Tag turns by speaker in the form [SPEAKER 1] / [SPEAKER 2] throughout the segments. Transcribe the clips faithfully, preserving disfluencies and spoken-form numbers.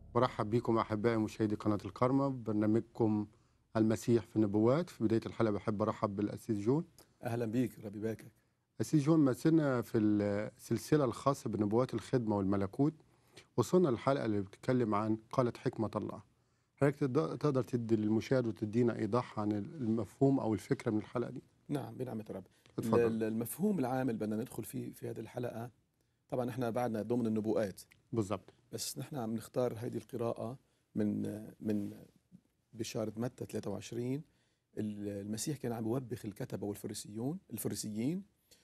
[SPEAKER 1] برحب بكم أحبائي مشاهدي قناة الكرمة ببرنامجكم المسيح في النبوات. في بداية الحلقة بحب أرحب بالأسيس جون.
[SPEAKER 2] أهلا بيك، ربي يباركك.
[SPEAKER 1] أسيس جون، ما زلنا في السلسلة الخاصة بنبوات الخدمة والملكوت، وصلنا للحلقة اللي بتتكلم عن قالت حكمة الله. حضرتك تقدر تقدر تدي للمشاهد وتدينا إيضاح عن المفهوم أو الفكرة من الحلقة دي؟
[SPEAKER 2] نعم، بنعمة رب. ال-
[SPEAKER 1] اتفضل.
[SPEAKER 2] ال- المفهوم العام اللي بدنا ندخل فيه في هذه الحلقة، طبعا احنا بعدنا ضمن النبوءات،
[SPEAKER 1] بالضبط.
[SPEAKER 2] بس نحن عم نختار هذه القراءة من من بشارة متى ثلاثة وعشرين. ال- المسيح كان عم بيوبخ الكتبة والفريسيون الفريسيين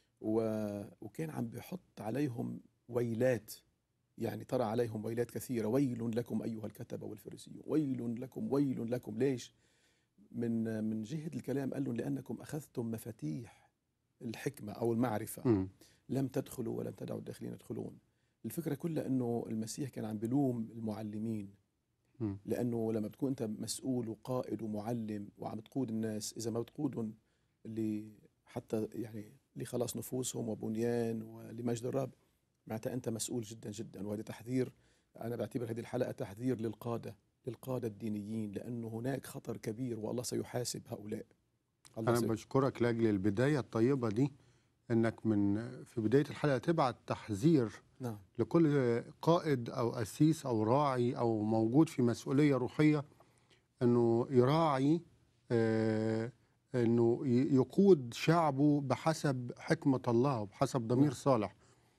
[SPEAKER 2] و- وكان عم بيحط عليهم ويلات، يعني ترى عليهم ويلات كثيرة. ويل لكم أيها الكتبة والفريسيون، ويل لكم ويل لكم. ليش؟ من من جهة الكلام قال لهم لأنكم أخذتم مفاتيح الحكمة أو المعرفة،
[SPEAKER 1] مم.
[SPEAKER 2] لم تدخلوا ولم تدعوا الداخلين يدخلون. الفكرة كلها أنه المسيح كان عم بلوم المعلمين،
[SPEAKER 1] مم.
[SPEAKER 2] لأنه لما بتكون أنت مسؤول وقائد ومعلم وعم تقود الناس، إذا ما بتقودهم اللي حتى يعني لخلاص نفوسهم وبنيان ولمجد الرب، معناتها أنت مسؤول جدا جدا. وهذا تحذير، أنا بعتبر هذه الحلقة تحذير للقادة للقادة الدينيين، لأنه هناك خطر كبير والله سيحاسب هؤلاء. الله
[SPEAKER 1] أنا
[SPEAKER 2] سي...
[SPEAKER 1] بشكرك لأجل البداية الطيبة دي، إنك من في بداية الحلقة تبعت تحذير
[SPEAKER 2] نعم
[SPEAKER 1] لكل قائد أو أسيس أو راعي أو موجود في مسؤولية روحية، أنه يراعي آه، أنه ي- يقود شعبه بحسب حكمة الله وبحسب ضمير
[SPEAKER 2] نعم
[SPEAKER 1] صالح.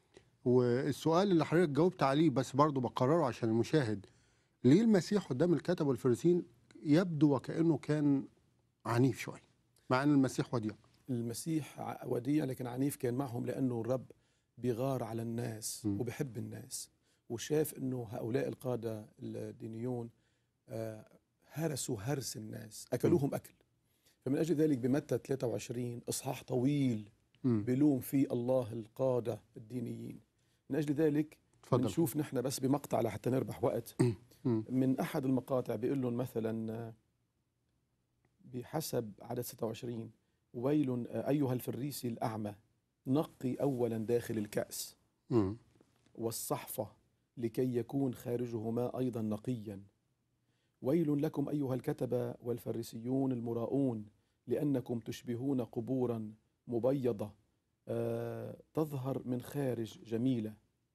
[SPEAKER 1] والسؤال اللي حضرتك جاوبت عليه بس برضو بقرره عشان المشاهد، ليه المسيح قدام الكتب والفريسين يبدو وكأنه كان عنيف شوية مع أن المسيح وديع؟
[SPEAKER 2] المسيح ع- وديع لكن عنيف كان معهم، لأنه الرب بيغار على الناس
[SPEAKER 1] م.
[SPEAKER 2] وبحب الناس، وشاف أنه هؤلاء القادة الدينيون آه، هرسوا هرس الناس،
[SPEAKER 1] م.
[SPEAKER 2] أكلوهم أكل. فمن أجل ذلك بمتى ثلاثة وعشرين إصحاح طويل
[SPEAKER 1] م.
[SPEAKER 2] بلوم فيه الله القادة الدينيين. من أجل ذلك
[SPEAKER 1] اتفضل.
[SPEAKER 2] بنشوف نحن بس بمقطع لحتى نربح وقت.
[SPEAKER 1] م.
[SPEAKER 2] من أحد المقاطع بيقول لهم مثلا آه، بحسب عدد ستة وعشرين: ويل آه، أيها الفريسي الأعمى، نقي أولا داخل الكأس
[SPEAKER 1] م.
[SPEAKER 2] والصحفة لكي يكون خارجهما أيضا نقيا. ويل لكم أيها الكتبة والفريسيون المراؤون، لأنكم تشبهون قبورا مبيضة آه، تظهر من خارج جميلة،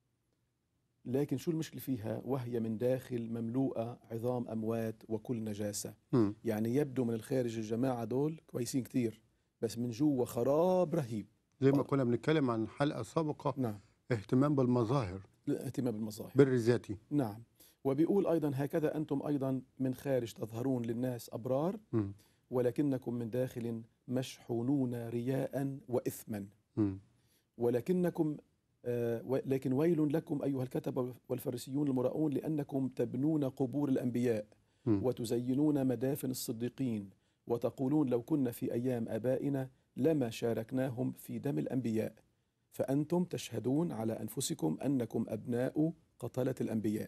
[SPEAKER 2] لكن شو المشكلة فيها؟ وهي من داخل مملوءة عظام أموات وكل نجاسة.
[SPEAKER 1] م.
[SPEAKER 2] يعني يبدو من الخارج الجماعة دول كويسين كتير، بس من جوا خراب رهيب.
[SPEAKER 1] زي ما كنا بنتكلم عن حلقة سابقة،
[SPEAKER 2] نعم،
[SPEAKER 1] اهتمام بالمظاهر،
[SPEAKER 2] الاهتمام بالمظاهر.
[SPEAKER 1] بر ذاتي.
[SPEAKER 2] نعم. وبيقول أيضا: هكذا أنتم أيضا من خارج تظهرون للناس أبرار،
[SPEAKER 1] م.
[SPEAKER 2] ولكنكم من داخل مشحونون رياء وإثما.
[SPEAKER 1] م.
[SPEAKER 2] ولكنكم آه و- لكن ويل لكم أيها الكتبة والفريسيون المراؤون، لأنكم تبنون قبور الأنبياء
[SPEAKER 1] م.
[SPEAKER 2] وتزينون مدافن الصديقين، وتقولون لو كنا في أيام آبائنا لما شاركناهم في دم الأنبياء، فأنتم تشهدون على أنفسكم أنكم أبناء قتلة الأنبياء.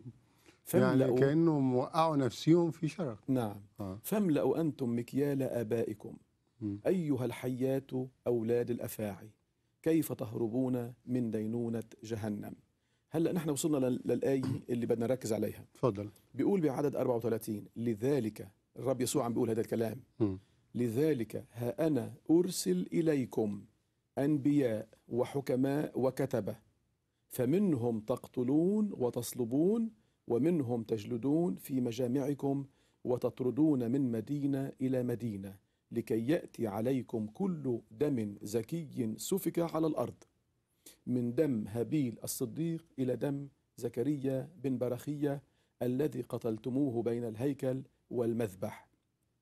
[SPEAKER 1] يعني
[SPEAKER 2] فاملأوا
[SPEAKER 1] كأنه موقعوا نفسهم في شرك.
[SPEAKER 2] نعم
[SPEAKER 1] آه.
[SPEAKER 2] فاملأوا أنتم مكيال آبائكم
[SPEAKER 1] م.
[SPEAKER 2] أيها الحيات أولاد الأفاعي، كيف تهربون من دينونة جهنم. هلأ نحن وصلنا لل- للآية اللي بدنا نركز عليها.
[SPEAKER 1] اتفضل.
[SPEAKER 2] بيقول بعدد أربعة وثلاثين: لذلك الرب يسوع عم بيقول هذا الكلام،
[SPEAKER 1] م.
[SPEAKER 2] لذلك ها أنا أرسل إليكم أنبياء وحكماء وكتبة، فمنهم تقتلون وتصلبون، ومنهم تجلدون في مجامعكم، وتطردون من مدينة إلى مدينة، لكي يأتي عليكم كل دم زكي سفك على الأرض، من دم هابيل الصديق إلى دم زكريا بن برخية الذي قتلتموه بين الهيكل والمذبح.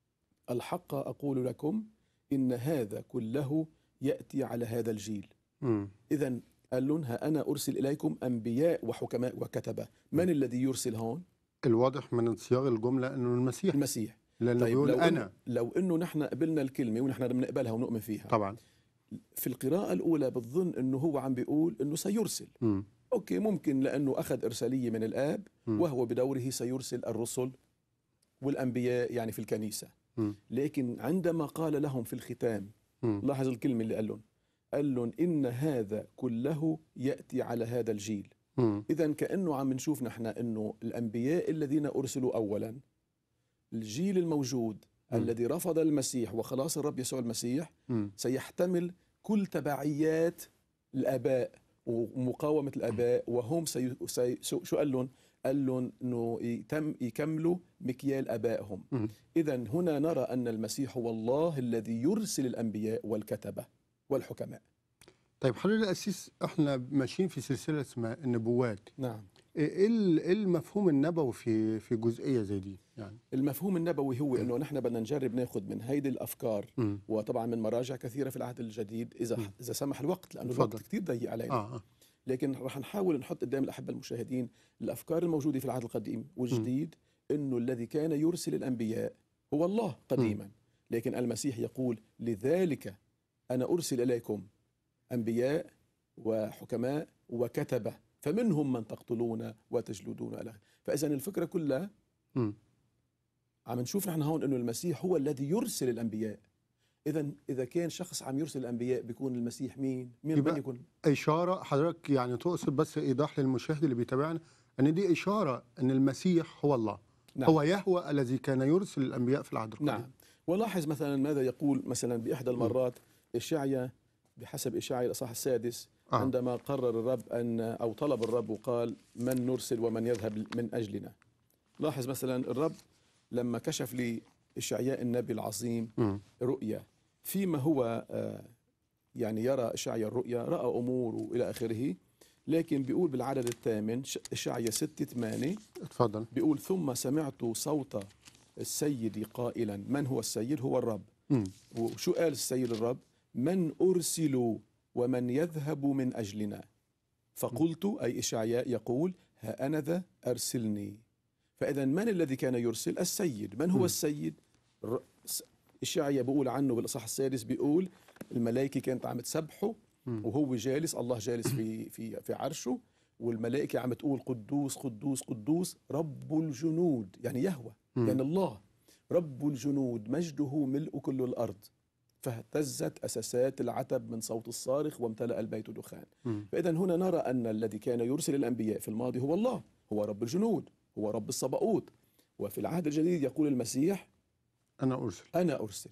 [SPEAKER 2] الحق أقول لكم إن هذا كله يأتي على هذا الجيل.
[SPEAKER 1] م.
[SPEAKER 2] إذن قال لهم: ها أنا أرسل إليكم أنبياء وحكماء وكتبة. من الذي يرسل هون؟
[SPEAKER 1] الواضح من صياغ الجملة أنه المسيح،
[SPEAKER 2] المسيح.
[SPEAKER 1] لأنه
[SPEAKER 2] طيب
[SPEAKER 1] بيقول
[SPEAKER 2] لو إنه
[SPEAKER 1] أنا.
[SPEAKER 2] لو إنه نحن قبلنا الكلمة ونحن بنقبلها ونؤمن فيها،
[SPEAKER 1] طبعا.
[SPEAKER 2] في القراءة الأولى بتظن إنه هو عم بيقول إنه سيرسل.
[SPEAKER 1] م.
[SPEAKER 2] أوكي، ممكن لأنه أخذ إرسالية من الآب،
[SPEAKER 1] م.
[SPEAKER 2] وهو بدوره سيرسل الرسل والأنبياء يعني في الكنيسة.
[SPEAKER 1] م.
[SPEAKER 2] لكن عندما قال لهم في الختام،
[SPEAKER 1] م.
[SPEAKER 2] لاحظ الكلمة اللي قال لهم: قال لهم إن هذا كله يأتي على هذا الجيل.
[SPEAKER 1] مم.
[SPEAKER 2] إذا كأنه عم نشوف نحن أنه الأنبياء الذين أرسلوا أولا، الجيل الموجود
[SPEAKER 1] مم.
[SPEAKER 2] الذي رفض المسيح وخلاص الرب يسوع المسيح
[SPEAKER 1] مم.
[SPEAKER 2] سيحتمل كل تبعيات الآباء ومقاومة الآباء، وهم سي... سي... شو قال لهم؟ قال لهم أنه يتم يكملوا مكيال آبائهم.
[SPEAKER 1] مم.
[SPEAKER 2] إذا هنا نرى أن المسيح هو الله الذي يرسل الأنبياء والكتبة والحكماء.
[SPEAKER 1] طيب حضرتك الأسيس، احنا ماشيين في سلسلة اسمها النبوات.
[SPEAKER 2] نعم.
[SPEAKER 1] ايه ال- إيه المفهوم النبوي في في جزئية زي دي يعني؟
[SPEAKER 2] المفهوم النبوي هو أنه نحن بدنا نجرب ناخذ من هيدي الأفكار،
[SPEAKER 1] مم.
[SPEAKER 2] وطبعا من مراجع كثيرة في العهد الجديد إذا
[SPEAKER 1] مم.
[SPEAKER 2] إذا سمح الوقت، لأنه
[SPEAKER 1] اتفضل.
[SPEAKER 2] الوقت كثير ضيق علينا.
[SPEAKER 1] آه. آه.
[SPEAKER 2] لكن رح نحاول نحط قدام الأحبة المشاهدين الأفكار الموجودة في العهد القديم والجديد، أنه الذي كان يرسل الأنبياء هو الله قديما، لكن المسيح يقول لذلك أنا أرسل إليكم أنبياء وحكماء وكتبة فمنهم من تقتلون وتجلدون إلى آخره. فإذا الفكرة كلها
[SPEAKER 1] مم.
[SPEAKER 2] عم نشوف نحن هون أنه المسيح هو الذي يرسل الأنبياء. إذا إذا كان شخص عم يرسل الأنبياء بيكون المسيح مين؟ مين
[SPEAKER 1] يبقى
[SPEAKER 2] من يكون؟
[SPEAKER 1] إشارة حضرتك يعني تقصد، بس إيضاح للمشاهد اللي بيتابعنا أن دي إشارة أن المسيح هو الله.
[SPEAKER 2] نعم.
[SPEAKER 1] هو يهوه الذي كان يرسل الأنبياء في العهد القديم.
[SPEAKER 2] نعم. ولاحظ مثلا ماذا يقول مثلا بإحدى المرات إشعيا بحسب إشعيا الإصحاح السادس،
[SPEAKER 1] آه.
[SPEAKER 2] عندما قرر الرب أن أو طلب الرب وقال من نرسل ومن يذهب من أجلنا. لاحظ مثلا الرب لما كشف لإشعياء النبي العظيم
[SPEAKER 1] مم.
[SPEAKER 2] رؤيا، فيما هو آه، يعني يرى إشعياء الرؤيا رأى أمور وإلى آخره، لكن بيقول بالعدد الثامن إشعياء ستة ثمانية
[SPEAKER 1] اتفضل.
[SPEAKER 2] بيقول ثم سمعت صوت السيد قائلا. من هو السيد؟ هو الرب.
[SPEAKER 1] مم.
[SPEAKER 2] وشو قال السيد الرب؟ من أرسل ومن يذهب من أجلنا. فقلت أي إشعياء يقول ها أنا ذا أرسلني. فإذا من الذي كان يرسل؟ السيد. من هو
[SPEAKER 1] م.
[SPEAKER 2] السيد؟ ر- س- إشعياء بيقول عنه بالإصحاح السادس، بيقول الملائكة كانت عم تسبحه
[SPEAKER 1] مم.
[SPEAKER 2] وهو جالس، الله جالس في في في عرشه، والملائكة عم تقول قدوس قدوس قدوس رب الجنود، يعني يهوه،
[SPEAKER 1] مم.
[SPEAKER 2] يعني الله رب الجنود مجده ملء كل الأرض. فاهتزت أساسات العتب من صوت الصارخ وامتلأ البيت دخان.
[SPEAKER 1] مم.
[SPEAKER 2] فإذا هنا نرى أن الذي كان يرسل الأنبياء في الماضي هو الله، هو رب الجنود، هو رب الصباؤوت. وفي العهد الجديد يقول المسيح
[SPEAKER 1] أنا أرسل.
[SPEAKER 2] أنا أرسل.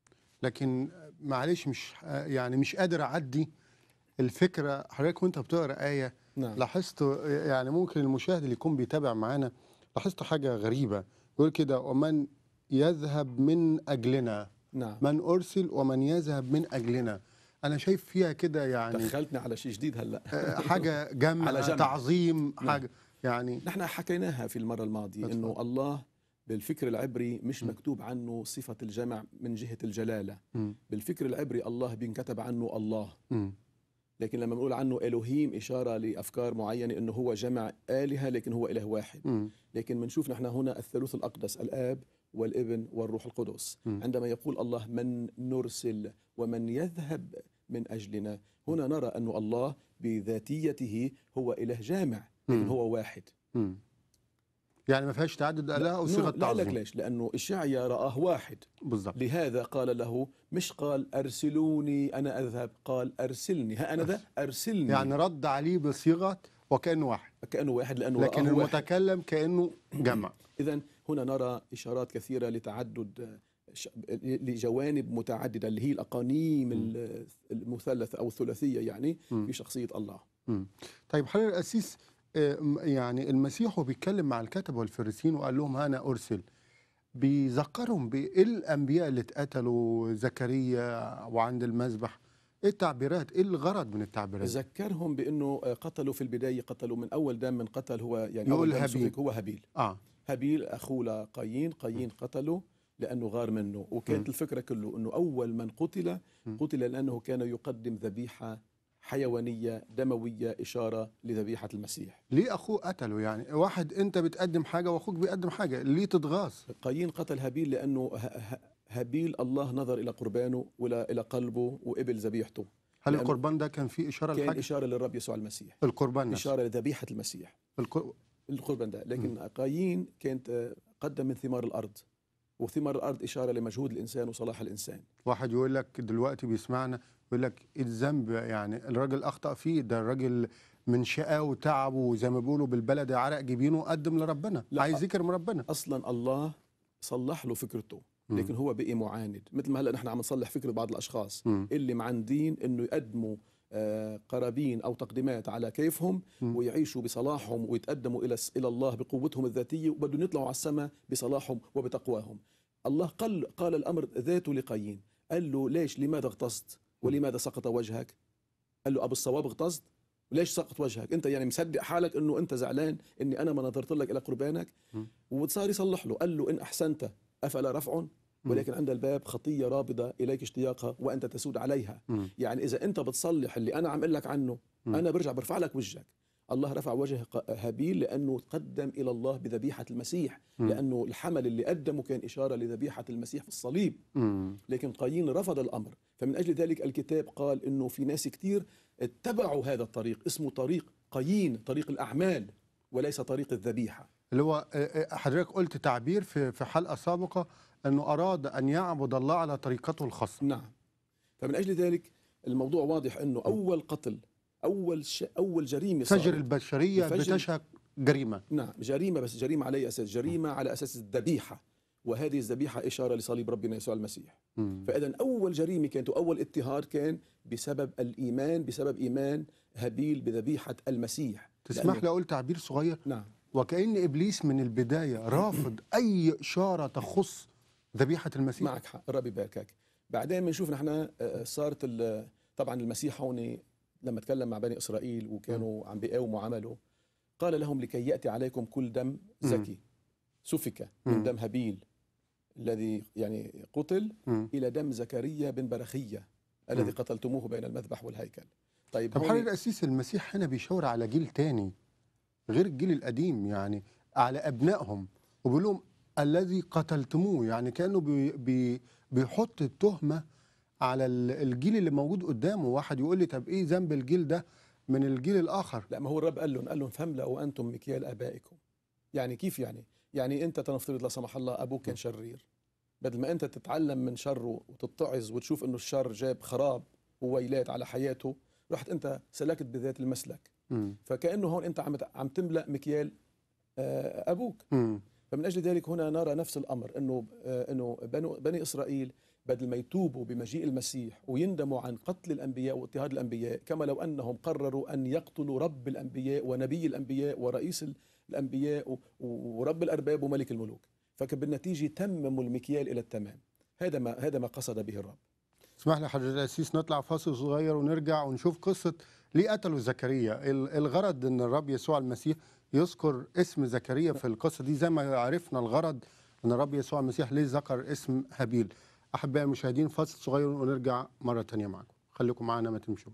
[SPEAKER 1] لكن معلش مش يعني مش قادر أعدي الفكرة. حضرتك وأنت بتقرأ آية
[SPEAKER 2] نعم.
[SPEAKER 1] لاحظت، يعني ممكن المشاهد اللي يكون بيتابع معانا لاحظت حاجة غريبة، يقول كده ومن يذهب من أجلنا.
[SPEAKER 2] نعم.
[SPEAKER 1] من أرسل ومن يذهب من أجلنا. أنا شايف فيها كده يعني
[SPEAKER 2] دخلتنا على شيء جديد هلا.
[SPEAKER 1] آه، حاجة جمع,
[SPEAKER 2] على جمع.
[SPEAKER 1] تعظيم
[SPEAKER 2] نعم.
[SPEAKER 1] حاجة يعني.
[SPEAKER 2] نحن حكيناها في المرة الماضية
[SPEAKER 1] أتفضل.
[SPEAKER 2] إنه الله بالفكر العبري مش
[SPEAKER 1] م.
[SPEAKER 2] مكتوب عنه صفة الجمع من جهة الجلالة.
[SPEAKER 1] م.
[SPEAKER 2] بالفكر العبري الله بينكتب عنه الله،
[SPEAKER 1] م.
[SPEAKER 2] لكن لما بنقول عنه إلهيم إشارة لأفكار معينة إنه هو جمع آلهة لكن هو إله واحد.
[SPEAKER 1] م.
[SPEAKER 2] لكن بنشوف نحن هنا الثالوث الأقدس، الآب والابن والروح القدس.
[SPEAKER 1] م.
[SPEAKER 2] عندما يقول الله من نرسل ومن يذهب من أجلنا، هنا نرى أن الله بذاتيته هو إله جامع لكن
[SPEAKER 1] م.
[SPEAKER 2] هو واحد.
[SPEAKER 1] م. يعني ما فيهاش تعدد آلهة أو صيغة
[SPEAKER 2] لا لك
[SPEAKER 1] تعظيم.
[SPEAKER 2] ليش؟ لأنه إشعيا رآه واحد،
[SPEAKER 1] بالضبط.
[SPEAKER 2] لهذا قال له، مش قال أرسلوني أنا أذهب، قال أرسلني، ها أنا ذا أرسلني.
[SPEAKER 1] يعني رد عليه بصيغة وكأنه واحد،
[SPEAKER 2] كأنه واحد لأنه
[SPEAKER 1] لكن
[SPEAKER 2] رآه واحد.
[SPEAKER 1] المتكلم كأنه جمع.
[SPEAKER 2] إذن هنا نرى إشارات كثيرة لتعدد ش- لجوانب متعددة اللي هي الأقانيم ال- المثلثة أو الثلاثية يعني
[SPEAKER 1] م.
[SPEAKER 2] في شخصية الله.
[SPEAKER 1] مم. طيب حضرتك الأسيس، آه، م- يعني المسيح وبيتكلم مع الكتبة والفريسيين وقال لهم أنا أرسل، بيذكرهم بإيه الأنبياء اللي اتقتلوا، زكريا وعند المذبح، إيه التعبيرات، إيه الغرض من التعبيرات؟
[SPEAKER 2] ذكرهم بأنه قتلوا في البداية، قتلوا من أول دم من قتل هو يعني
[SPEAKER 1] يقول
[SPEAKER 2] أول دم
[SPEAKER 1] هابيل.
[SPEAKER 2] سفك هو هابيل.
[SPEAKER 1] آه.
[SPEAKER 2] هابيل أخوه قايين، قايين قتله لأنه غار منه، وكانت
[SPEAKER 1] م.
[SPEAKER 2] الفكرة كله أنه أول من قتل
[SPEAKER 1] م.
[SPEAKER 2] قتل لأنه كان يقدم ذبيحة حيوانية دموية إشارة لذبيحة المسيح.
[SPEAKER 1] ليه أخوه قتله؟ يعني واحد أنت بتقدم حاجة وأخوك بيقدم حاجة، ليه تتغاظ؟
[SPEAKER 2] قايين قتل هابيل لأنه ه- ه- هابيل الله نظر إلى قربانه وإلى إلى قلبه وقبل ذبيحته.
[SPEAKER 1] هل
[SPEAKER 2] لأنه
[SPEAKER 1] القربان ده كان فيه إشارة
[SPEAKER 2] كان
[SPEAKER 1] لحاجة؟
[SPEAKER 2] إشارة للرب يسوع المسيح،
[SPEAKER 1] القربان نفسه.
[SPEAKER 2] إشارة لذبيحة المسيح
[SPEAKER 1] القر...
[SPEAKER 2] القربان ده. لكن قايين كانت آه، قدم من ثمار الأرض، وثمار الأرض إشارة لمجهود الإنسان وصلاح الإنسان.
[SPEAKER 1] واحد يقول لك دلوقتي بيسمعنا يقول لك الذنب يعني الراجل أخطأ فيه، ده الراجل من شقاه وتعبه وزي ما بيقولوا بالبلدي عرق جبينه قدم لربنا،
[SPEAKER 2] لا.
[SPEAKER 1] عايز يكرم ربنا.
[SPEAKER 2] اصلا الله صلح له فكرته،
[SPEAKER 1] مم.
[SPEAKER 2] لكن هو بقي معاند. مثل ما هلا نحن عم نصلح فكره بعض الاشخاص
[SPEAKER 1] مم.
[SPEAKER 2] اللي معاندين انه يقدموا آه، قرابين او تقديمات على كيفهم،
[SPEAKER 1] مم.
[SPEAKER 2] ويعيشوا بصلاحهم ويتقدموا الى الى الله بقوتهم الذاتيه، وبدهم يطلعوا على السماء بصلاحهم وبتقواهم. الله قال قال الامر ذاته لقايين، قال له ليش لماذا اغتصت ولماذا سقط وجهك؟ قال له ابو الصواب اغتصت وليش سقط وجهك؟ انت يعني مصدق حالك انه انت زعلان اني انا ما نظرت لك الى قربانك؟
[SPEAKER 1] مم.
[SPEAKER 2] وصار يصلح له، قال له ان احسنت افلا رفع، ولكن عند الباب خطيه رابضه اليك اشتياقها وانت تسود عليها.
[SPEAKER 1] مم.
[SPEAKER 2] يعني اذا انت بتصلح اللي انا عم اقول لك عنه،
[SPEAKER 1] مم.
[SPEAKER 2] انا برجع برفع لك وجهك. الله رفع وجه ق- هابيل لانه قدم الى الله بذبيحه المسيح،
[SPEAKER 1] مم.
[SPEAKER 2] لانه الحمل اللي قدمه كان اشاره لذبيحه المسيح في الصليب.
[SPEAKER 1] مم.
[SPEAKER 2] لكن قايين رفض الأمر، فمن أجل ذلك الكتاب قال إنه في ناس كتير اتبعوا هذا الطريق، اسمه طريق قايين، طريق الأعمال وليس طريق الذبيحة.
[SPEAKER 1] اللي هو آه، آه، حضرتك قلت تعبير في في حلقه سابقه انه اراد ان يعبد الله على طريقته الخاصه.
[SPEAKER 2] نعم. فمن أجل ذلك الموضوع واضح إنه أول قتل، أول ش... أول جريمة
[SPEAKER 1] فجر
[SPEAKER 2] صارت.
[SPEAKER 1] البشريه
[SPEAKER 2] الفجر-
[SPEAKER 1] بتشهد جريمه.
[SPEAKER 2] نعم، جريمة، بس جريمة على أي أساس؟ جريمة على أساس الذبيحة، وهذه الذبيحة إشارة لصليب ربنا يسوع المسيح.
[SPEAKER 1] مم.
[SPEAKER 2] فإذا أول جريمة كانت وأول اضطهاد كان بسبب الإيمان، بسبب إيمان هابيل بذبيحة المسيح.
[SPEAKER 1] تسمح
[SPEAKER 2] لأنه-
[SPEAKER 1] لي اقول تعبير صغير؟
[SPEAKER 2] نعم.
[SPEAKER 1] وكأن إبليس من البداية رافض أي إشارة تخص ذبيحة المسيح.
[SPEAKER 2] معك حق، الرب يباركك. بعدين بنشوف نحن آه، صارت ال- طبعا المسيح هون لما تكلم مع بني إسرائيل وكانوا عم بيقاوموا عمله، قال لهم لكي يأتي عليكم كل دم زكي سفك من
[SPEAKER 1] مم.
[SPEAKER 2] دم هابيل الذي يعني قتل
[SPEAKER 1] مم.
[SPEAKER 2] إلى دم زكريا بن برخية الذي
[SPEAKER 1] مم.
[SPEAKER 2] قتلتموه بين المذبح والهيكل. طيب
[SPEAKER 1] طب
[SPEAKER 2] هون-
[SPEAKER 1] حضرتك الأسيس، المسيح هنا بيشاور على جيل تاني غير الجيل القديم، يعني على أبنائهم، وبيقول لهم الذي قتلتموه، يعني كأنه بي بي بيحط التهمة على ال- الجيل اللي موجود قدامه. واحد يقول لي طب إيه ذنب الجيل ده من الجيل الآخر؟
[SPEAKER 2] لا، ما هو الرب قال لهم قال لهم فاملأوا أنتم مكيال آبائكم. يعني كيف يعني؟ يعني أنت تنفترض لا سمح الله أبوك كان شرير، بدل ما أنت تتعلم من شره وتتعظ وتشوف إنه الشر جاب خراب وويلات على حياته، رحت أنت سلكت بذات المسلك.
[SPEAKER 1] مم.
[SPEAKER 2] فكأنه هون أنت عم عم تملأ مكيال آه، أبوك.
[SPEAKER 1] مم.
[SPEAKER 2] فمن أجل ذلك هنا نرى نفس الأمر، إنه آه، إنه بنو- بني إسرائيل بدل ما يتوبوا بمجيء المسيح ويندموا عن قتل الأنبياء واضطهاد الأنبياء، كما لو أنهم قرروا أن يقتلوا رب الأنبياء ونبي الأنبياء ورئيس الأنبياء و- ورب الأرباب وملك الملوك، فبالنتيجة تمموا المكيال إلى التمام. هذا ما هذا ما قصد به الرب.
[SPEAKER 1] اسمح لي حضرتك الأسيس نطلع فاصل صغير ونرجع ونشوف قصة ليه قتلوا زكريا. ال- الغرض ان الرب يسوع المسيح يذكر اسم زكريا في القصة دي، زي ما عرفنا الغرض ان الرب يسوع المسيح ليه ذكر اسم هابيل. احبائي المشاهدين، فاصل صغير ونرجع مرة تانية معكم، خليكم معنا ما تمشوش.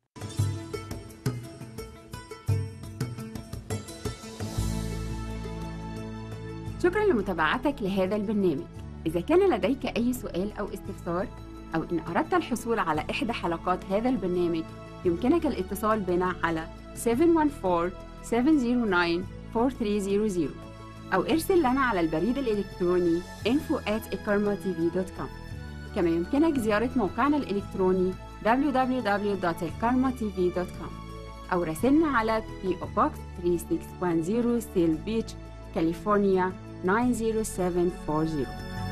[SPEAKER 3] شكرا لمتابعتك لهذا البرنامج. إذا كان لديك أي سؤال أو استفسار، أو إن أردت الحصول على إحدى حلقات هذا البرنامج، يمكنك الاتصال بنا على سبعة واحد أربعة سبعة صفر تسعة أربعة ثلاثة صفر صفر أو ارسل لنا على البريد الإلكتروني info at ikarma t v dot com. كما يمكنك زيارة موقعنا الإلكتروني دبليو دبليو دبليو دوت ikarma t v dot com أو راسلنا على بي أو Box ثلاثة ستة واحد صفر سيل بيتش، كاليفورنيا تسعة صفر سبعة أربعة صفر.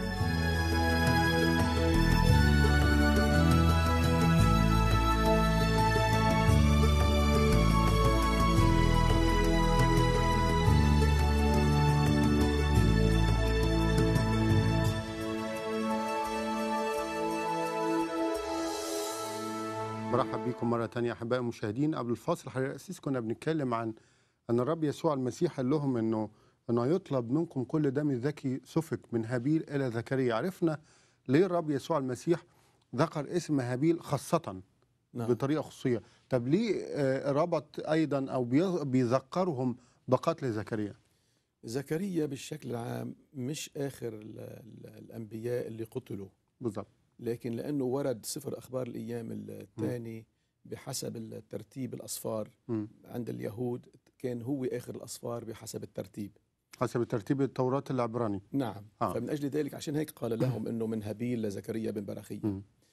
[SPEAKER 1] برحب بكم مرة تانية أحبائي المشاهدين. قبل الفاصل حضرتك الأسيس كنا بنتكلم عن أن الرب يسوع المسيح قال لهم إنه إنه يطلب منكم كل دم ذكي سفك من هابيل إلى زكريا. عرفنا ليه الرب يسوع المسيح ذكر اسم هابيل خاصة
[SPEAKER 2] نعم.
[SPEAKER 1] بطريقة خصوصية. طب ليه آه، ربط أيضا أو بي- بيذكرهم بقتل زكريا؟
[SPEAKER 2] زكريا بالشكل العام مش آخر ال- ال- الأنبياء اللي قتلوا،
[SPEAKER 1] بالضبط.
[SPEAKER 2] لكن لأنه ورد سفر أخبار الأيام الثاني بحسب الترتيب الأصفار
[SPEAKER 1] مم.
[SPEAKER 2] عند اليهود، كان هو آخر الأصفار بحسب الترتيب.
[SPEAKER 1] حسب ترتيب التوراة العبراني.
[SPEAKER 2] نعم.
[SPEAKER 1] آه.
[SPEAKER 2] فمن أجل ذلك عشان هيك قال لهم أنه من هابيل لزكريا بن برخية.
[SPEAKER 1] مم.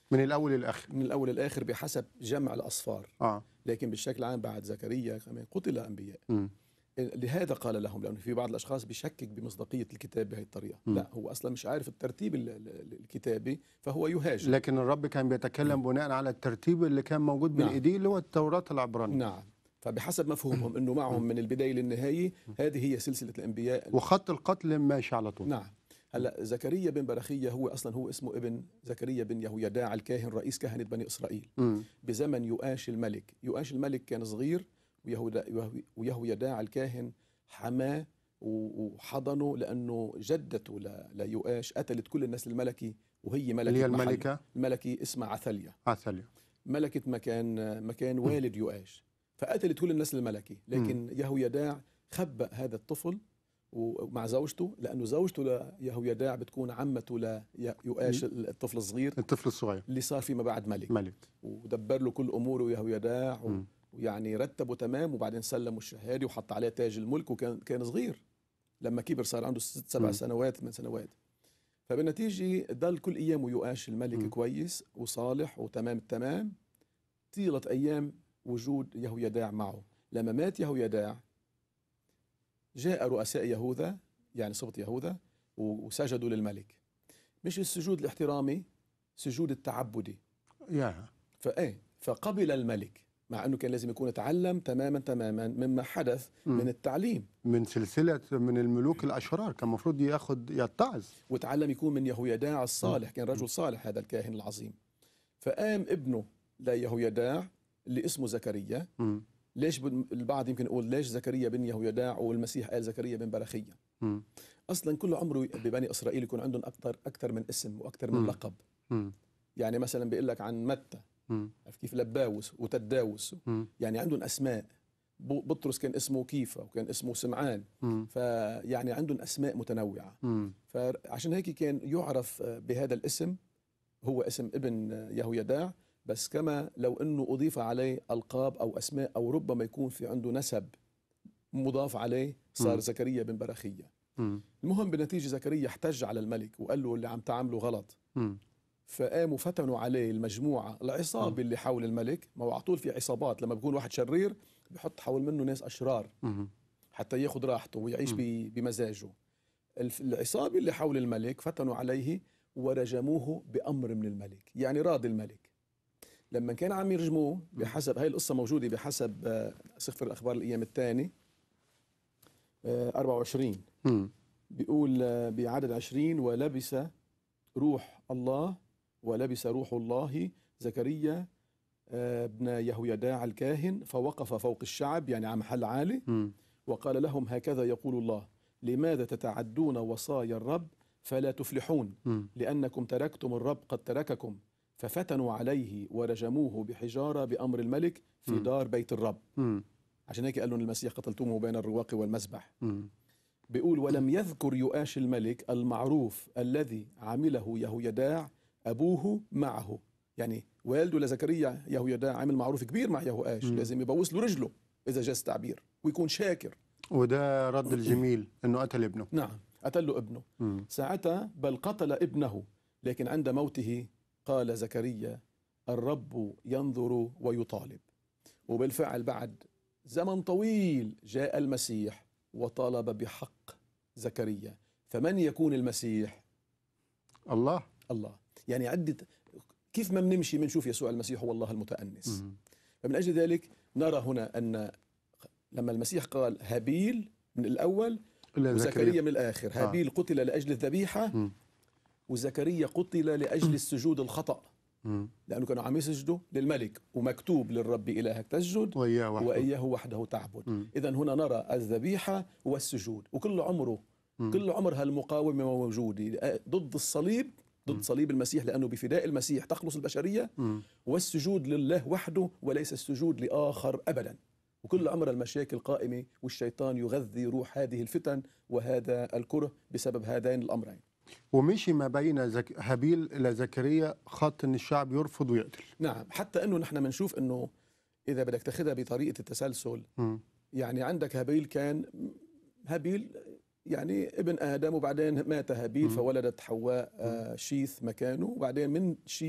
[SPEAKER 1] من الاول للاخر.
[SPEAKER 2] من الأول للآخر بحسب جمع الأصفار.
[SPEAKER 1] اه
[SPEAKER 2] لكن بالشكل العام بعد زكريا كمان قتل أنبياء.
[SPEAKER 1] م.
[SPEAKER 2] لهذا قال لهم، لأنه في بعض الأشخاص بيشكك بمصداقية الكتاب بهذه الطريقة.
[SPEAKER 1] م.
[SPEAKER 2] لا، هو أصلا مش عارف الترتيب ال- ال- الكتابي، فهو يهاجم.
[SPEAKER 1] لكن الرب كان بيتكلم بناء على الترتيب اللي كان موجود بين
[SPEAKER 2] نعم.
[SPEAKER 1] ايديه اللي هو التوراة العبرانية.
[SPEAKER 2] نعم. فبحسب مفهومهم أنه معهم من البداية للنهاية هذه هي سلسلة الأنبياء.
[SPEAKER 1] وخط القتل ماشي على طول.
[SPEAKER 2] نعم. هلا زكريا بن برخية هو أصلا هو اسمه ابن زكريا بن يهويداع الكاهن رئيس كهنة بني إسرائيل
[SPEAKER 1] م.
[SPEAKER 2] بزمن يؤاش الملك. يؤاش الملك كان صغير، ويهودا- ويهويداع الكاهن حماه وحضنه، لأنه جدته ل- ليؤاش قتلت كل النسل الملكي، وهي ملكة
[SPEAKER 1] اللي هي
[SPEAKER 2] محل.
[SPEAKER 1] الملكة
[SPEAKER 2] الملكي اسمها عثاليا،
[SPEAKER 1] عثاليا.
[SPEAKER 2] ملكة مكان مكان والد يؤاش، فقتلت كل النسل الملكي. لكن يهويداع خبأ هذا الطفل ومع زوجته، لأنه زوجته ليهويداع بتكون عمته ليؤاش الطفل الصغير
[SPEAKER 1] الطفل الصغير
[SPEAKER 2] اللي صار فيما بعد ملك.
[SPEAKER 1] ملك.
[SPEAKER 2] ودبر له كل أموره يهويداع، و...
[SPEAKER 1] م.
[SPEAKER 2] ويعني رتبه تمام، وبعدين سلموا الشهادة وحط عليه تاج الملك، وكان كان صغير. لما كبر صار عنده ست سبع
[SPEAKER 1] م.
[SPEAKER 2] سنوات ثمان سنوات. فبالنتيجة ضل كل أيامه يؤاش الملك
[SPEAKER 1] م.
[SPEAKER 2] كويس وصالح وتمام التمام طيلة أيام وجود يهويداع معه. لما مات يهويداع جاء رؤساء يهوذا، يعني سبط يهوذا، وسجدوا للملك. مش السجود الاحترامي، سجود التعبدي.
[SPEAKER 1] يا
[SPEAKER 2] فايه فقبل الملك، مع انه كان لازم يكون يتعلم تماما تماما مما حدث
[SPEAKER 1] م.
[SPEAKER 2] من التعليم،
[SPEAKER 1] من سلسلة من الملوك الأشرار كان المفروض ياخد يتعظ.
[SPEAKER 2] وتعلم يكون من يهويداع الصالح. كان رجل صالح هذا الكاهن العظيم. فقام ابنه ليهويداع اللي اسمه زكريا.
[SPEAKER 1] م.
[SPEAKER 2] ليش بن- البعض يمكن يقول ليش زكريا بن يهويداع والمسيح قال زكريا بن برخية؟
[SPEAKER 1] م.
[SPEAKER 2] اصلا كل عمره ببني اسرائيل يكون عندهم اكثر اكثر من اسم واكثر من
[SPEAKER 1] م.
[SPEAKER 2] لقب.
[SPEAKER 1] م.
[SPEAKER 2] يعني مثلا بيقول لك عن متى،
[SPEAKER 1] م.
[SPEAKER 2] عرف كيف؟ لباوس وتداوس،
[SPEAKER 1] م.
[SPEAKER 2] يعني عندهم اسماء. ب- بطرس كان اسمه كيفا، وكان اسمه سمعان.
[SPEAKER 1] م.
[SPEAKER 2] فيعني عندهم اسماء متنوعه.
[SPEAKER 1] م.
[SPEAKER 2] فعشان هيك كان يعرف بهذا الاسم، هو اسم ابن يهويداع، بس كما لو انه اضيف عليه القاب او اسماء، او ربما يكون في عنده نسب مضاف عليه، صار
[SPEAKER 1] م.
[SPEAKER 2] زكريا بن برخية.
[SPEAKER 1] م.
[SPEAKER 2] المهم بالنتيجه زكريا احتج على الملك وقال له اللي عم تعمله غلط.
[SPEAKER 1] م.
[SPEAKER 2] فقاموا فتنوا عليه المجموعه، العصابه اللي حول الملك. ما هو على طول في عصابات، لما بيكون واحد شرير بحط حول منه ناس اشرار
[SPEAKER 1] م.
[SPEAKER 2] حتى ياخذ راحته ويعيش
[SPEAKER 1] م.
[SPEAKER 2] ب- بمزاجه. الف- العصابه اللي حول الملك فتنوا عليه ورجموه بامر من الملك، يعني راضي الملك. لما كان عم يرجموه بحسب هاي القصه موجوده بحسب آه، سفر الاخبار الايام الثاني أربعة وعشرين،
[SPEAKER 1] م.
[SPEAKER 2] بيقول آه، بعدد عشرين: ولبس روح الله ولبس روح الله زكريا آه، ابن يهويداع الكاهن، فوقف فوق الشعب، يعني على محل عالي،
[SPEAKER 1] م.
[SPEAKER 2] وقال لهم: هكذا يقول الله، لماذا تتعدون وصايا الرب فلا تفلحون؟
[SPEAKER 1] م.
[SPEAKER 2] لأنكم تركتم الرب قد ترككم. ففتنوا عليه ورجموه بحجارة بأمر الملك في
[SPEAKER 1] م.
[SPEAKER 2] دار بيت الرب.
[SPEAKER 1] م.
[SPEAKER 2] عشان هيك قالوا المسيح قتلتموه بين الرواق والمذبح.
[SPEAKER 1] م.
[SPEAKER 2] بيقول: ولم يذكر يؤاش الملك المعروف الذي عمله يهويداع أبوه معه. يعني والده لزكريا يهويداع عمل معروف كبير مع يهوآش،
[SPEAKER 1] م.
[SPEAKER 2] لازم يبوس له رجله إذا جاز التعبير، ويكون شاكر.
[SPEAKER 1] وده رد الجميل انه قتل ابنه.
[SPEAKER 2] نعم، قتل له ابنه.
[SPEAKER 1] م.
[SPEAKER 2] ساعتها بل قتل ابنه. لكن عند موته قال زكريا: الرب ينظر ويطالب. وبالفعل بعد زمن طويل جاء المسيح وطالب بحق زكريا. فمن يكون المسيح؟
[SPEAKER 1] الله.
[SPEAKER 2] الله. يعني عدة كيف ما بنمشي بنشوف يسوع المسيح هو الله المتأنس.
[SPEAKER 1] م.
[SPEAKER 2] فمن أجل ذلك نرى هنا أن لما المسيح قال هابيل من الأول
[SPEAKER 1] إلا
[SPEAKER 2] وزكريا من الآخر،
[SPEAKER 1] آه.
[SPEAKER 2] هابيل قتل لأجل الذبيحة
[SPEAKER 1] م.
[SPEAKER 2] وزكريا قتل لأجل السجود الخطأ،
[SPEAKER 1] م.
[SPEAKER 2] لأنه كانوا عم يسجدوا للملك، ومكتوب للرب إلهك تسجد
[SPEAKER 1] وإياه وحده.
[SPEAKER 2] وإياه وحده تعبد.
[SPEAKER 1] م.
[SPEAKER 2] إذا هنا نرى الذبيحة والسجود. وكل عمره
[SPEAKER 1] م.
[SPEAKER 2] كل عمر هالمقاومة موجودة ضد الصليب، ضد
[SPEAKER 1] م.
[SPEAKER 2] صليب المسيح، لأنه بفداء المسيح تخلص البشرية،
[SPEAKER 1] م.
[SPEAKER 2] والسجود لله وحده وليس السجود لآخر أبدا. وكل عمر المشاكل قائمة، والشيطان يغذي روح هذه الفتن وهذا الكره بسبب هذين الأمرين.
[SPEAKER 1] ومشي ما بين زك... هابيل إلى زكريا خط ان الشعب يرفض ويقتل.
[SPEAKER 2] نعم، حتى أنه نحن بنشوف أنه إذا بدك تاخذها بطريقة التسلسل،
[SPEAKER 1] م.
[SPEAKER 2] يعني عندك هابيل، كان هابيل يعني ابن آدم، وبعدين مات هابيل
[SPEAKER 1] م.
[SPEAKER 2] فولدت حواء آه، شيث مكانه، وبعدين من شيث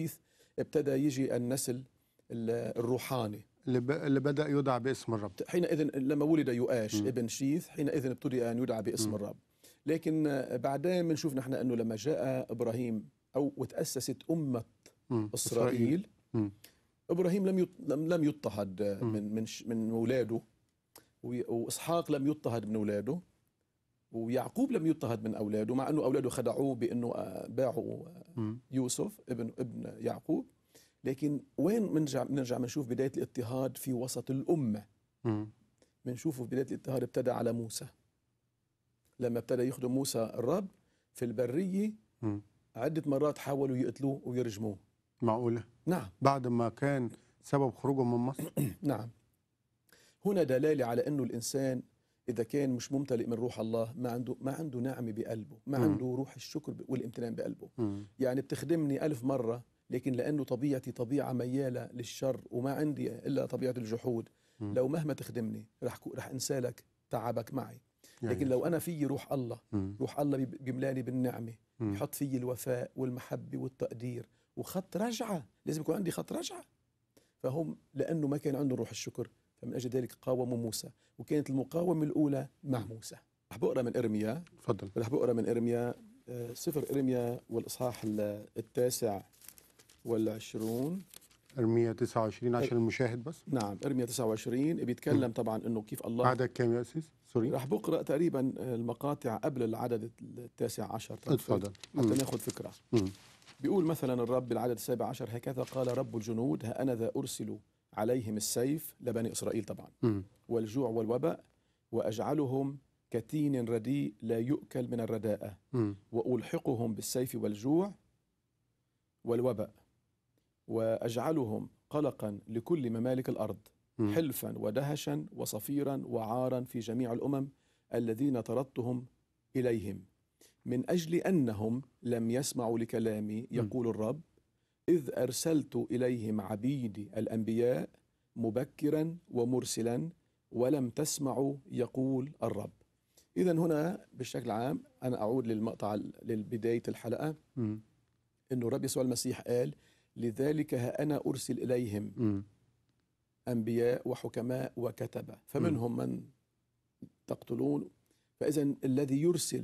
[SPEAKER 2] ابتدى يجي النسل ال- الروحاني.
[SPEAKER 1] اللي, ب... اللي بدأ يدعى باسم الرب.
[SPEAKER 2] حينئذ لما ولد يؤاش
[SPEAKER 1] م.
[SPEAKER 2] ابن شيث حينئذ ابتدأ أن يدعى باسم
[SPEAKER 1] م.
[SPEAKER 2] الرب. لكن آه، بعدين بنشوف نحن أنه لما جاء إبراهيم أو وتأسست أمة
[SPEAKER 1] م.
[SPEAKER 2] إسرائيل،
[SPEAKER 1] م.
[SPEAKER 2] إبراهيم لم يط- لم لم يضطهد آه،
[SPEAKER 1] م.
[SPEAKER 2] من من ش- من أولاده، وي- وإسحاق لم يضطهد من أولاده، ويعقوب لم يضطهد من أولاده، مع أنه أولاده خدعوه بأنه آه، باعوا آه،
[SPEAKER 1] م.
[SPEAKER 2] يوسف ابن ابن يعقوب. لكن وين بنرجع بنرجع بنشوف بداية الاضطهاد في وسط الأمة؟
[SPEAKER 1] م.
[SPEAKER 2] بنشوفه في بداية الاضطهاد ابتدى على موسى، لما ابتدى يخدم موسى الرب في البرية
[SPEAKER 1] م.
[SPEAKER 2] عدة مرات حاولوا يقتلوه ويرجموه.
[SPEAKER 1] معقولة؟
[SPEAKER 2] نعم
[SPEAKER 1] بعد ما كان سبب خروجه من مصر.
[SPEAKER 2] نعم. هنا دلالة على أنه الإنسان إذا كان مش ممتلئ من روح الله ما عنده ما عنده نعمة بقلبه، ما
[SPEAKER 1] م.
[SPEAKER 2] عنده روح الشكر والامتنان بقلبه.
[SPEAKER 1] م.
[SPEAKER 2] يعني بتخدمني ألف مرة، لكن لأنه طبيعتي طبيعة ميالة للشر وما عندي إلا طبيعة الجحود،
[SPEAKER 1] م.
[SPEAKER 2] لو مهما تخدمني رح كو- رح أنسى لك تعبك معي.
[SPEAKER 1] يعني
[SPEAKER 2] لكن لو أنا في روح الله،
[SPEAKER 1] م.
[SPEAKER 2] روح الله بي- بيملاني بالنعمة،
[SPEAKER 1] م.
[SPEAKER 2] يحط في الوفاء والمحبة والتقدير وخط رجعة، لازم يكون عندي خط رجعة. فهم لأنه ما كان عندهم روح الشكر، فمن أجل ذلك قاوموا موسى، وكانت المقاومة الأولى مع موسى. رح بقرأ من إرميا،
[SPEAKER 1] تفضل.
[SPEAKER 2] رح بقرأ من إرميا آه، سفر إرميا والإصحاح ال- التاسع والعشرون.
[SPEAKER 1] ارميا تسعة وعشرين عشان المشاهد بس.
[SPEAKER 2] نعم إرميا تسعة وعشرين بيتكلم طبعا إنه كيف الله.
[SPEAKER 1] عدد كام يا أسيس؟ سوري.
[SPEAKER 2] رح بقرأ تقريبا المقاطع قبل العدد التاسع عشر
[SPEAKER 1] اتفضل.
[SPEAKER 2] حتى
[SPEAKER 1] م.
[SPEAKER 2] ناخذ فكرة.
[SPEAKER 1] م.
[SPEAKER 2] بيقول مثلا الرب بالعدد السابع عشر: هكذا قال رب الجنود، ها أنا ذا أرسل عليهم السيف، لبني إسرائيل طبعا،
[SPEAKER 1] م.
[SPEAKER 2] والجوع والوباء، وأجعلهم كتين رديء لا يؤكل من الرداءة،
[SPEAKER 1] م.
[SPEAKER 2] وألحقهم بالسيف والجوع والوباء، وأجعلهم قلقا لكل ممالك الأرض،
[SPEAKER 1] م.
[SPEAKER 2] حلفا ودهشا وصفيرا وعارا في جميع الأمم الذين طردتهم إليهم، من أجل أنهم لم يسمعوا لكلامي، يقول الرب، إذ أرسلت إليهم عبيدي الأنبياء مبكرا ومرسلا ولم تسمعوا، يقول الرب. إذن هنا بشكل عام أنا أعود للمقطع لبداية الحلقة،
[SPEAKER 1] م.
[SPEAKER 2] إنه الرب يسوع المسيح قال: لذلك ها أنا أرسل إليهم
[SPEAKER 1] م.
[SPEAKER 2] أنبياء وحكماء وكتبة، فمنهم من تقتلون. فإذا الذي يرسل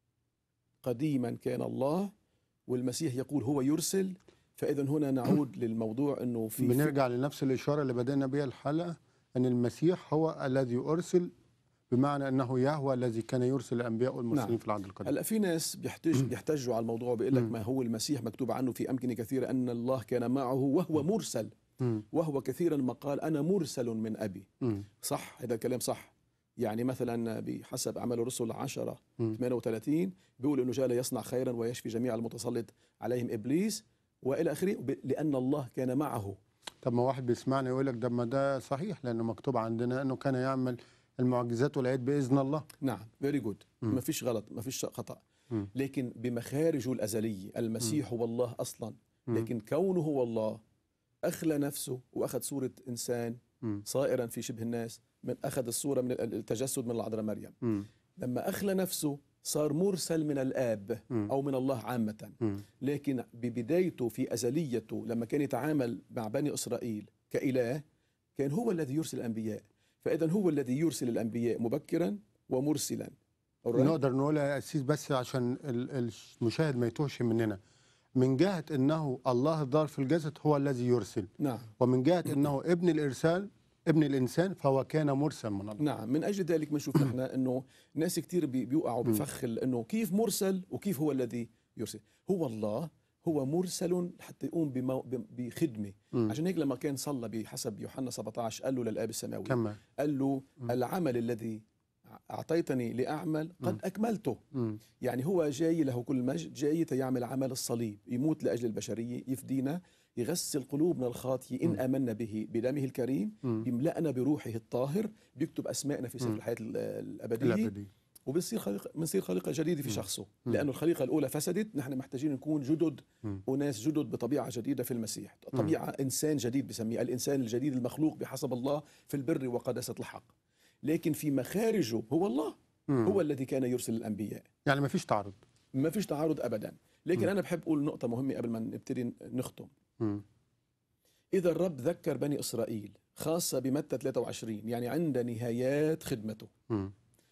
[SPEAKER 2] قديما كان الله، والمسيح يقول هو يرسل. فإذا هنا نعود للموضوع أنه في
[SPEAKER 1] بنرجع لنفس الإشارة اللي بدأنا بها الحلقة، أن المسيح هو الذي أرسل، بمعنى أنه يهوه الذي كان يرسل الأنبياء والمرسلين
[SPEAKER 2] نعم.
[SPEAKER 1] في العهد القديم.
[SPEAKER 2] هلا في ناس بيحتج بيحتجوا على الموضوع، بيقول لك ما هو المسيح مكتوب عنه في أمكنة كثيرة أن الله كان معه وهو مرسل،
[SPEAKER 1] م.
[SPEAKER 2] وهو كثيرا ما قال أنا مرسل من أبي.
[SPEAKER 1] م.
[SPEAKER 2] صح، هذا الكلام صح. يعني مثلا بحسب أعمال الرسل عشرة
[SPEAKER 1] م.
[SPEAKER 2] ثمانية وثلاثين بيقول أنه جاء ليصنع خيرا ويشفي جميع المتسلط عليهم إبليس وإلى آخره، ب- لأن الله كان معه.
[SPEAKER 1] طب ما واحد بيسمعنا يقول لك ده ما ده صحيح، لأنه مكتوب عندنا أنه كان يعمل المعجزات والآيات بإذن الله.
[SPEAKER 2] نعم، فيري جود،
[SPEAKER 1] م.
[SPEAKER 2] ما فيش غلط، ما فيش خطأ.
[SPEAKER 1] م.
[SPEAKER 2] لكن بمخارجه الأزلية المسيح هو الله أصلا،
[SPEAKER 1] م.
[SPEAKER 2] لكن كونه هو الله أخلى نفسه وأخذ صورة إنسان
[SPEAKER 1] م.
[SPEAKER 2] صائرا في شبه الناس، من أخذ الصورة من التجسد من العذراء مريم.
[SPEAKER 1] م.
[SPEAKER 2] لما أخلى نفسه صار مرسل من الآب
[SPEAKER 1] م.
[SPEAKER 2] أو من الله عامة.
[SPEAKER 1] م.
[SPEAKER 2] لكن ببدايته في أزليته لما كان يتعامل مع بني إسرائيل كإله، كان هو الذي يرسل الأنبياء. فإذا هو الذي يرسل الأنبياء مبكرا ومرسلا. Alright؟
[SPEAKER 1] نقدر نقول يا أسيس بس عشان ال- المشاهد ما يتوهش مننا، من جهة أنه الله الظاهر في الجسد هو الذي يرسل،
[SPEAKER 2] نعم
[SPEAKER 1] ومن جهة أنه ابن الإرسال ابن الإنسان فهو كان مرسل من الله.
[SPEAKER 2] نعم. من أجل ذلك بنشوف نحن أنه ناس كتير بي- بيوقعوا بفخ ال- أنه كيف مرسل وكيف هو الذي يرسل. هو الله هو مرسل حتى يقوم بمو... ب- بخدمة.
[SPEAKER 1] م.
[SPEAKER 2] عشان هيك لما كان صلى بحسب يوحنا سبعة عشر قال له للآب السماوي،
[SPEAKER 1] كما
[SPEAKER 2] قال له العمل الذي أعطيتني لأعمل قد أكملته.
[SPEAKER 1] م.
[SPEAKER 2] يعني هو جاي له كل مجد، جاي يعمل عمل الصليب، يموت لأجل البشرية، يفدينا، يغسل قلوبنا الخاطية إن آمنا به بدمه الكريم،
[SPEAKER 1] م.
[SPEAKER 2] يملأنا بروحه الطاهر، بيكتب أسمائنا في سفر
[SPEAKER 1] م.
[SPEAKER 2] الحياة ال- الأبدية،
[SPEAKER 1] الأبدي.
[SPEAKER 2] وبنصير خليقة بنصير خليقة جديدة في شخصه.
[SPEAKER 1] م.
[SPEAKER 2] لأنه الخليقة الأولى فسدت، نحن محتاجين نكون جدد،
[SPEAKER 1] م.
[SPEAKER 2] وناس جدد بطبيعة جديدة في المسيح، طبيعة إنسان جديد بسميه الإنسان الجديد المخلوق بحسب الله في البر وقداسة الحق. لكن في مخارجه هو الله،
[SPEAKER 1] م.
[SPEAKER 2] هو الذي كان يرسل الأنبياء.
[SPEAKER 1] يعني ما فيش تعارض.
[SPEAKER 2] ما فيش تعارض أبدا. لكن
[SPEAKER 1] م.
[SPEAKER 2] أنا بحب أقول نقطة مهمة قبل ما نبتدي نختم.
[SPEAKER 1] م.
[SPEAKER 2] إذا الرب ذكر بني إسرائيل خاصة بمتى ثلاثة وعشرين، يعني عند نهايات خدمته،
[SPEAKER 1] مم.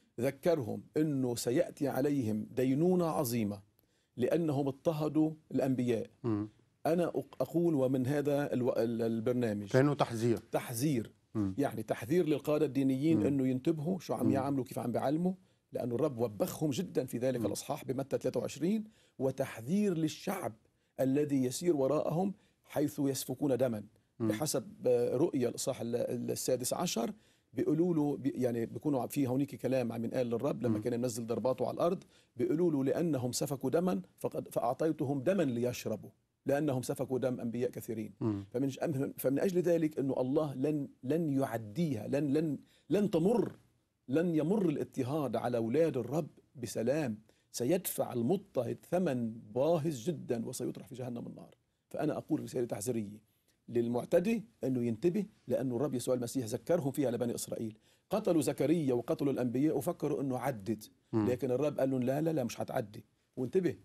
[SPEAKER 2] ذكرهم أنه سيأتي عليهم دينونة عظيمة لأنهم اضطهدوا الأنبياء.
[SPEAKER 1] مم.
[SPEAKER 2] أنا أق- أقول ومن هذا الو- ال- البرنامج
[SPEAKER 1] كأنه تحذير.
[SPEAKER 2] تحذير،
[SPEAKER 1] مم.
[SPEAKER 2] يعني تحذير للقادة الدينيين
[SPEAKER 1] مم.
[SPEAKER 2] أنه ينتبهوا شو عم
[SPEAKER 1] مم.
[SPEAKER 2] يعملوا، كيف عم بيعلموا، لأنه الرب وبخهم جدا في ذلك
[SPEAKER 1] مم.
[SPEAKER 2] الأصحاح بمتى ثلاثة وعشرين، وتحذير للشعب الذي يسير وراءهم حيث يسفكون دما.
[SPEAKER 1] مم.
[SPEAKER 2] بحسب آه، رؤيا الإصحاح ال- السادس عشر بيقولوا له بي- يعني بيكونوا في هونيك كلام عم ينقال للرب لما
[SPEAKER 1] مم.
[SPEAKER 2] كان ينزل ضرباته على الأرض، بيقولوا له لأنهم سفكوا دما فقد فأعطيتهم دما ليشربوا لأنهم سفكوا دم أنبياء كثيرين.
[SPEAKER 1] مم.
[SPEAKER 2] فمن فمن أجل ذلك أنه الله لن لن يعديها، لن لن لن تمر لن يمر الاضطهاد على أولاد الرب بسلام. سيدفع المضطهد ثمن باهظ جدا وسيطرح في جهنم النار. فأنا أقول رسالة تحذيرية للمعتدي أنه ينتبه، لأنه الرب يسوع المسيح ذكرهم فيها لبني إسرائيل. قتلوا زكريا وقتلوا الأنبياء وفكروا أنه عدت،
[SPEAKER 1] مم.
[SPEAKER 2] لكن الرب قال لهم لا لا لا مش هتعدي. وانتبه،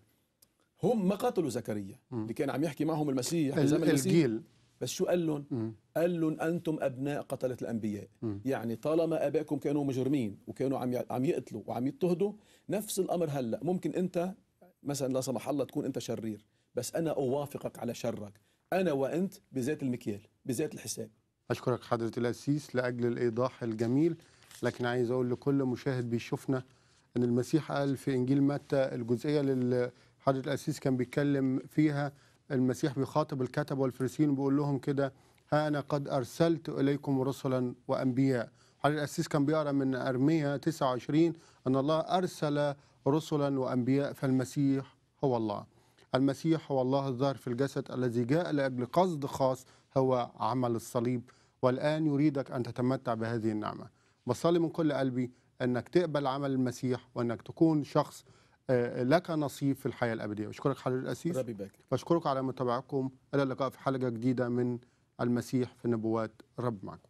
[SPEAKER 2] هم ما قتلوا زكريا
[SPEAKER 1] مم.
[SPEAKER 2] اللي كان عم يحكي معهم المسيح في
[SPEAKER 1] ال-
[SPEAKER 2] زمن المسيح،
[SPEAKER 1] الجيل.
[SPEAKER 2] بس شو قال لهم؟
[SPEAKER 1] مم.
[SPEAKER 2] قال لهم أنتم أبناء قتلة الأنبياء.
[SPEAKER 1] مم.
[SPEAKER 2] يعني طالما آبائكم كانوا مجرمين وكانوا عم ي- عم يقتلوا وعم يضطهدوا، نفس الأمر هلأ ممكن أنت مثلا لا سمح الله تكون أنت شرير، بس أنا أوافقك على شرك، أنا وأنت بذات المكيال بذات الحساب.
[SPEAKER 1] أشكرك حضرة القسيس لأجل الإيضاح الجميل، لكن عايز أقول لكل مشاهد بيشوفنا أن المسيح قال في إنجيل متى الجزئية اللي حضرة القسيس كان بيتكلم فيها، المسيح بيخاطب الكتبة والفريسيين بيقول لهم كده: ها أنا قد أرسلت إليكم رسلا وأنبياء. حضرة القسيس كان بيقرأ من أرمية تسعة وعشرين أن الله أرسل رسلا وأنبياء، فالمسيح هو الله. المسيح هو الله الظاهر في الجسد الذي جاء لأجل قصد خاص هو عمل الصليب، والآن يريدك أن تتمتع بهذه النعمة. بصلي من كل قلبي أنك تقبل عمل المسيح وأنك تكون شخص آه، لك نصيب في الحياة الأبدية. أشكرك حضرة القسيس،
[SPEAKER 2] ربي باكر.
[SPEAKER 1] وأشكرك على متابعتكم. إلى اللقاء في حلقة جديدة من المسيح في النبوات. رب معكم.